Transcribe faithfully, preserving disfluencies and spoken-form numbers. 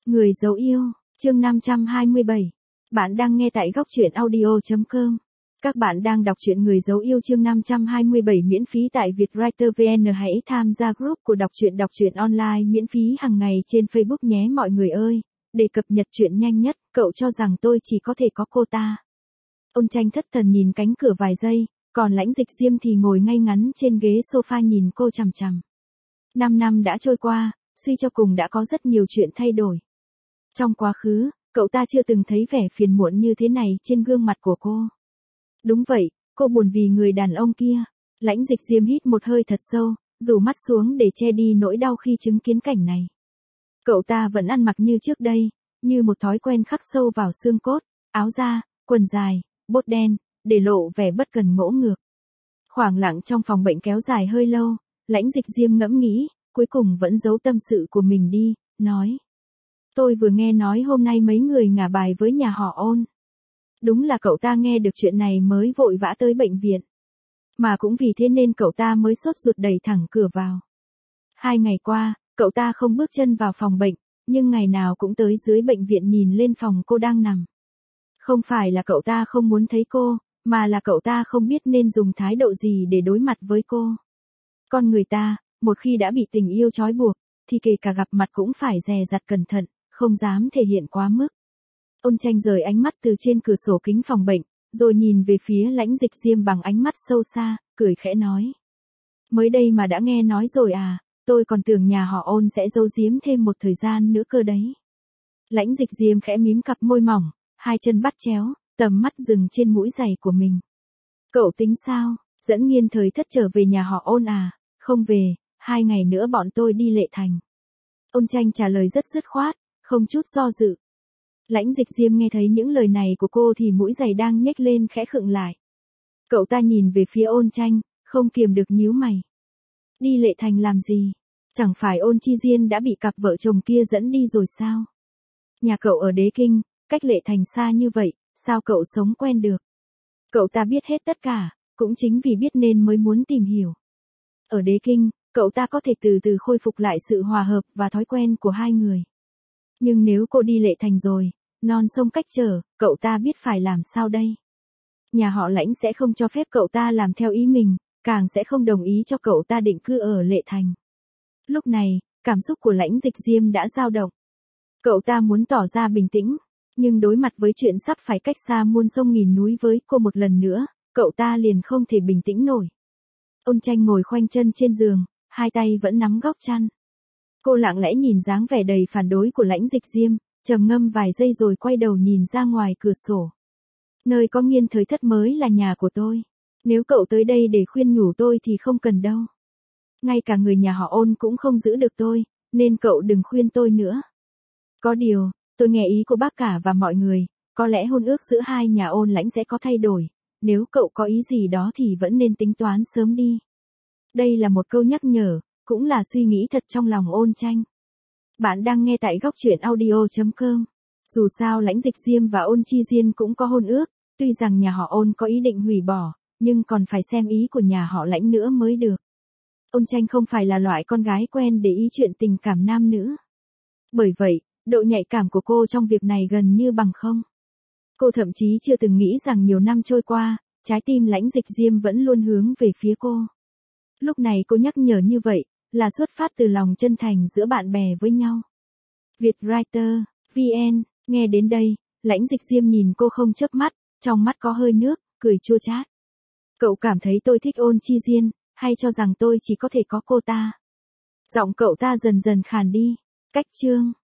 Người dấu yêu, chương năm trăm hai mươi bảy. Bạn đang nghe tại góc truyện audio chấm com. Các bạn đang đọc truyện Người dấu yêu chương năm trăm hai mươi bảy miễn phí tại Vietwriter vê en. Hãy tham gia group của đọc truyện đọc truyện online miễn phí hàng ngày trên Facebook nhé mọi người ơi. Để cập nhật truyện nhanh nhất, cậu cho rằng tôi chỉ có thể có cô ta. Ôn Tranh thất thần nhìn cánh cửa vài giây, còn Lãnh Dịch Diêm thì ngồi ngay ngắn trên ghế sofa nhìn cô chằm chằm. Năm năm đã trôi qua, suy cho cùng đã có rất nhiều chuyện thay đổi. Trong quá khứ, cậu ta chưa từng thấy vẻ phiền muộn như thế này trên gương mặt của cô. Đúng vậy, cô buồn vì người đàn ông kia. Lãnh Dịch Diêm hít một hơi thật sâu, rủ mắt xuống để che đi nỗi đau khi chứng kiến cảnh này. Cậu ta vẫn ăn mặc như trước đây, như một thói quen khắc sâu vào xương cốt, áo da, quần dài, bốt đen, để lộ vẻ bất cần ngỗ ngược. Khoảng lặng trong phòng bệnh kéo dài hơi lâu, Lãnh Dịch Diêm ngẫm nghĩ, cuối cùng vẫn giấu tâm sự của mình đi, nói. Tôi vừa nghe nói hôm nay mấy người ngả bài với nhà họ Ôn. Đúng là cậu ta nghe được chuyện này mới vội vã tới bệnh viện. Mà cũng vì thế nên cậu ta mới sốt ruột đẩy thẳng cửa vào. Hai ngày qua, cậu ta không bước chân vào phòng bệnh, nhưng ngày nào cũng tới dưới bệnh viện nhìn lên phòng cô đang nằm. Không phải là cậu ta không muốn thấy cô, mà là cậu ta không biết nên dùng thái độ gì để đối mặt với cô. Con người ta, một khi đã bị tình yêu trói buộc, thì kể cả gặp mặt cũng phải dè dặt cẩn thận, không dám thể hiện quá mức. Ôn Tranh rời ánh mắt từ trên cửa sổ kính phòng bệnh, rồi nhìn về phía Lãnh Dịch Diêm bằng ánh mắt sâu xa, cười khẽ nói. Mới đây mà đã nghe nói rồi à, tôi còn tưởng nhà họ Ôn sẽ giấu giếm thêm một thời gian nữa cơ đấy. Lãnh Dịch Diêm khẽ mím cặp môi mỏng, hai chân bắt chéo, tầm mắt dừng trên mũi giày của mình. Cậu tính sao, dẫn Nghiên Thời Thất trở về nhà họ Ôn à? Không về, hai ngày nữa bọn tôi đi Lệ Thành. Ôn Tranh trả lời rất dứt khoát, không chút do dự. Lãnh Dịch Diêm nghe thấy những lời này của cô thì mũi giày đang nhếch lên khẽ khựng lại. Cậu ta nhìn về phía Ôn Tranh, không kiềm được nhíu mày. Đi Lệ Thành làm gì? Chẳng phải Ôn Chi Diên đã bị cặp vợ chồng kia dẫn đi rồi sao? Nhà cậu ở Đế Kinh, cách Lệ Thành xa như vậy, sao cậu sống quen được? Cậu ta biết hết tất cả, cũng chính vì biết nên mới muốn tìm hiểu. Ở Đế Kinh, cậu ta có thể từ từ khôi phục lại sự hòa hợp và thói quen của hai người. Nhưng nếu cô đi Lệ Thành rồi, non sông cách trở, cậu ta biết phải làm sao đây? Nhà họ Lãnh sẽ không cho phép cậu ta làm theo ý mình, càng sẽ không đồng ý cho cậu ta định cư ở Lệ Thành. Lúc này, cảm xúc của Lãnh Dịch Diêm đã dao động. Cậu ta muốn tỏ ra bình tĩnh, nhưng đối mặt với chuyện sắp phải cách xa muôn sông nghìn núi với cô một lần nữa, cậu ta liền không thể bình tĩnh nổi. Ôn Tranh ngồi khoanh chân trên giường, hai tay vẫn nắm góc chăn. Cô lặng lẽ nhìn dáng vẻ đầy phản đối của Lãnh Dịch Diêm, trầm ngâm vài giây rồi quay đầu nhìn ra ngoài cửa sổ. Nơi có Nghiên Thời Thất mới là nhà của tôi. Nếu cậu tới đây để khuyên nhủ tôi thì không cần đâu. Ngay cả người nhà họ Ôn cũng không giữ được tôi, nên cậu đừng khuyên tôi nữa. Có điều, tôi nghe ý của bác cả và mọi người, có lẽ hôn ước giữa hai nhà Ôn Lãnh sẽ có thay đổi. Nếu cậu có ý gì đó thì vẫn nên tính toán sớm đi. Đây là một câu nhắc nhở, cũng là suy nghĩ thật trong lòng Ôn Tranh. Bạn đang nghe tại góc truyện audio chấm com. Dù sao Lãnh Dịch Diêm và Ôn Chi Diên cũng có hôn ước, tuy rằng nhà họ Ôn có ý định hủy bỏ, nhưng còn phải xem ý của nhà họ Lãnh nữa mới được. Ôn Tranh không phải là loại con gái quen để ý chuyện tình cảm nam nữ. Bởi vậy, độ nhạy cảm của cô trong việc này gần như bằng không. Cô thậm chí chưa từng nghĩ rằng nhiều năm trôi qua, trái tim Lãnh Dịch Diêm vẫn luôn hướng về phía cô. Lúc này cô nhắc nhở như vậy, là xuất phát từ lòng chân thành giữa bạn bè với nhau. Vietwriter vê en, nghe đến đây, Lãnh Dịch Diêm nhìn cô không chớp mắt, trong mắt có hơi nước, cười chua chát. Cậu cảm thấy tôi thích Ôn Chi Diên, hay cho rằng tôi chỉ có thể có cô ta? Giọng cậu ta dần dần khàn đi. Cách chương